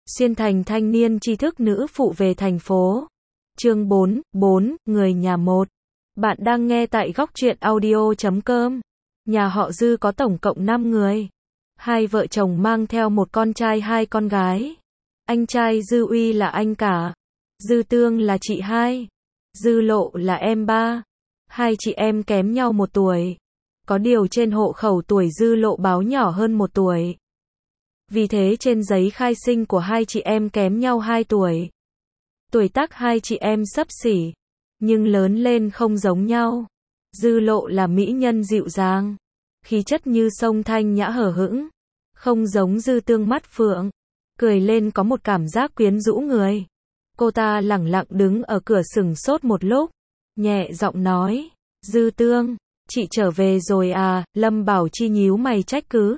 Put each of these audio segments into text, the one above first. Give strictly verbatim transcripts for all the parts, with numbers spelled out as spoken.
Xuyên thành thanh niên tri thức nữ phụ về thành phố. Chương bốn, bốn, người nhà một. Bạn đang nghe tại góc truyện audio chấm com. Nhà họ Dư có tổng cộng năm người. Hai vợ chồng mang theo một con trai hai con gái. Anh trai Dư Uy là anh cả. Dư Tương là chị hai. Dư Lộ là em ba. Hai chị em kém nhau một tuổi. Có điều trên hộ khẩu tuổi Dư Lộ báo nhỏ hơn một tuổi. Vì thế trên giấy khai sinh của hai chị em kém nhau hai tuổi. Tuổi tác hai chị em xấp xỉ, nhưng lớn lên không giống nhau. Dư Lộ là mỹ nhân dịu dàng, khí chất như sông thanh nhã hở hững, không giống Dư Tương mắt phượng, cười lên có một cảm giác quyến rũ người. Cô ta lẳng lặng đứng ở cửa sừng sốt một lúc, nhẹ giọng nói, Dư Tương, chị trở về rồi à? Lâm Bảo Chi nhíu mày trách cứ.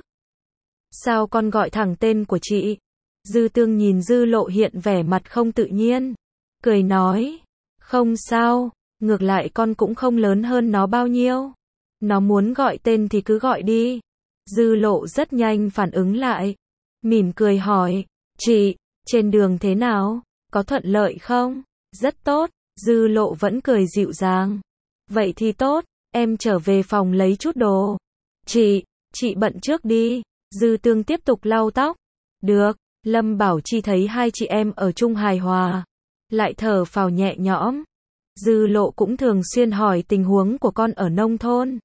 Sao con gọi thẳng tên của chị? Dư Tương nhìn Dư Lộ hiện vẻ mặt không tự nhiên, cười nói, không sao, ngược lại con cũng không lớn hơn nó bao nhiêu. Nó muốn gọi tên thì cứ gọi đi. Dư Lộ rất nhanh phản ứng lại, mỉm cười hỏi, chị, trên đường thế nào? Có thuận lợi không? Rất tốt. Dư Lộ vẫn cười dịu dàng. Vậy thì tốt, em trở về phòng lấy chút đồ. Chị, chị bận trước đi. Dư Tương tiếp tục lau tóc. Được. Lâm Bảo Chi thấy hai chị em ở chung hài hòa, lại thở phào nhẹ nhõm. Dư Lộ cũng thường xuyên hỏi tình huống của con ở nông thôn.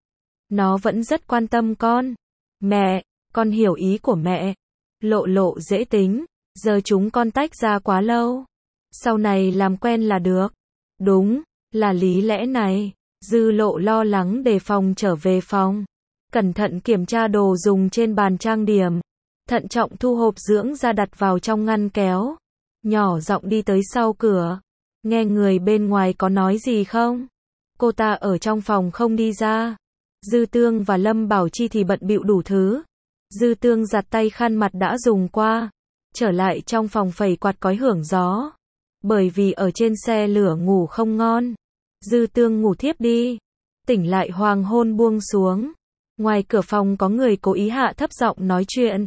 Nó vẫn rất quan tâm con. Mẹ, con hiểu ý của mẹ. Lộ Lộ dễ tính, giờ chúng con tách ra quá lâu. Sau này làm quen là được. Đúng, là lý lẽ này. Dư Lộ lo lắng đề phòng trở về phòng, cẩn thận kiểm tra đồ dùng trên bàn trang điểm, thận trọng thu hộp dưỡng da đặt vào trong ngăn kéo, nhỏ giọng đi tới sau cửa, nghe người bên ngoài có nói gì không. Cô ta ở trong phòng không đi ra. Dư Tương và Lâm Bảo Chi thì bận bịu đủ thứ. Dư Tương giặt tay khăn mặt đã dùng qua, trở lại trong phòng phẩy quạt cói hưởng gió. Bởi vì ở trên xe lửa ngủ không ngon, Dư Tương ngủ thiếp đi. Tỉnh lại hoàng hôn buông xuống. Ngoài cửa phòng có người cố ý hạ thấp giọng nói chuyện,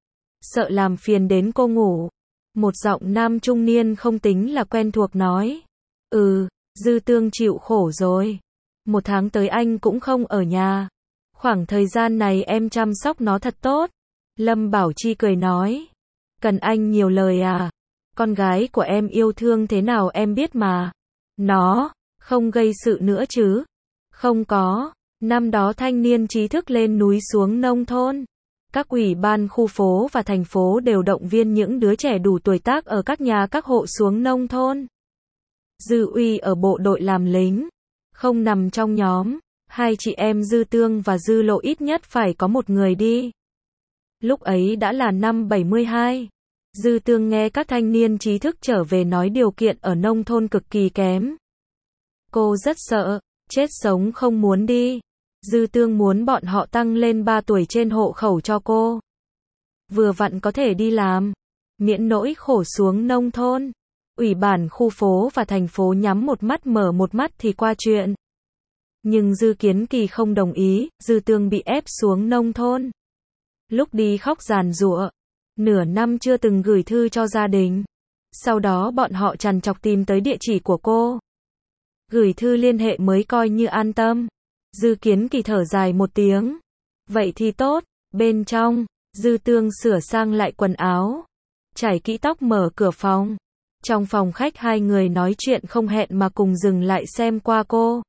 sợ làm phiền đến cô ngủ. Một giọng nam trung niên không tính là quen thuộc nói, ừ, Dư Tương chịu khổ rồi. Một tháng tới anh cũng không ở nhà. Khoảng thời gian này em chăm sóc nó thật tốt. Lâm Bảo Chi cười nói, cần anh nhiều lời à? Con gái của em yêu thương thế nào em biết mà. Nó không gây sự nữa chứ? Không có. Năm đó thanh niên trí thức lên núi xuống nông thôn, các ủy ban khu phố và thành phố đều động viên những đứa trẻ đủ tuổi tác ở các nhà các hộ xuống nông thôn. Dư Uy ở bộ đội làm lính, không nằm trong nhóm. Hai chị em Dư Tương và Dư Lộ ít nhất phải có một người đi. Lúc ấy đã là năm bảy mươi hai. Dư Tương nghe các thanh niên trí thức trở về nói điều kiện ở nông thôn cực kỳ kém. Cô rất sợ, chết sống không muốn đi. Dư Tương muốn bọn họ tăng lên ba tuổi trên hộ khẩu cho cô. Vừa vặn có thể đi làm, miễn nỗi khổ xuống nông thôn. Ủy ban khu phố và thành phố nhắm một mắt mở một mắt thì qua chuyện. Nhưng Dư Kiến Kỳ không đồng ý, Dư Tương bị ép xuống nông thôn. Lúc đi khóc giàn giụa, nửa năm chưa từng gửi thư cho gia đình. Sau đó bọn họ trằn trọc tìm tới địa chỉ của cô. Gửi thư liên hệ mới coi như an tâm. Dư Kiến Kỳ thở dài một tiếng. Vậy thì tốt. Bên trong, Dư Tương sửa sang lại quần áo, chải kỹ tóc mở cửa phòng. Trong phòng khách hai người nói chuyện không hẹn mà cùng dừng lại xem qua cô.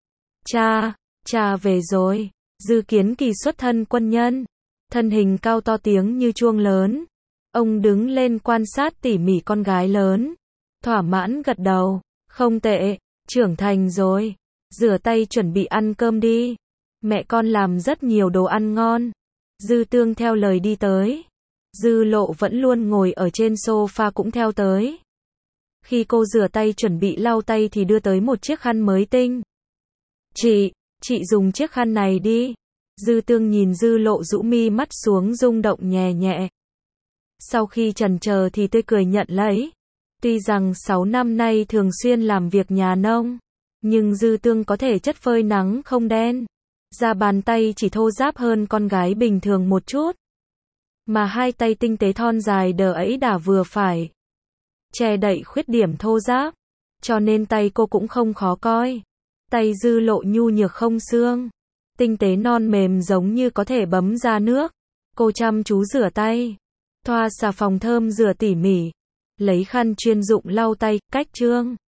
Cha, cha về rồi. Dư Kiến Kỳ xuất thân quân nhân, thân hình cao to tiếng như chuông lớn. Ông đứng lên quan sát tỉ mỉ con gái lớn, thỏa mãn gật đầu. Không tệ, trưởng thành rồi. Rửa tay chuẩn bị ăn cơm đi. Mẹ con làm rất nhiều đồ ăn ngon. Dư Tương theo lời đi tới. Dư Lộ vẫn luôn ngồi ở trên sofa cũng theo tới. Khi cô rửa tay chuẩn bị lau tay thì đưa tới một chiếc khăn mới tinh. Chị, chị dùng chiếc khăn này đi. Dư Tương nhìn Dư Lộ rũ mi mắt xuống rung động nhẹ nhẹ. Sau khi chần chờ thì tươi cười nhận lấy. Tuy rằng sáu năm nay thường xuyên làm việc nhà nông, nhưng Dư Tương có thể chất phơi nắng không đen. Da bàn tay chỉ thô ráp hơn con gái bình thường một chút. mà hai tay tinh tế thon dài đờ ẫy đà vừa phải, che đậy khuyết điểm thô ráp, cho nên tay cô cũng không khó coi. Tay Dư Lộ nhu nhược không xương, tinh tế non mềm giống như có thể bấm ra nước. Cô chăm chú rửa tay, thoa xà phòng thơm rửa tỉ mỉ, lấy khăn chuyên dụng lau tay, cách trương.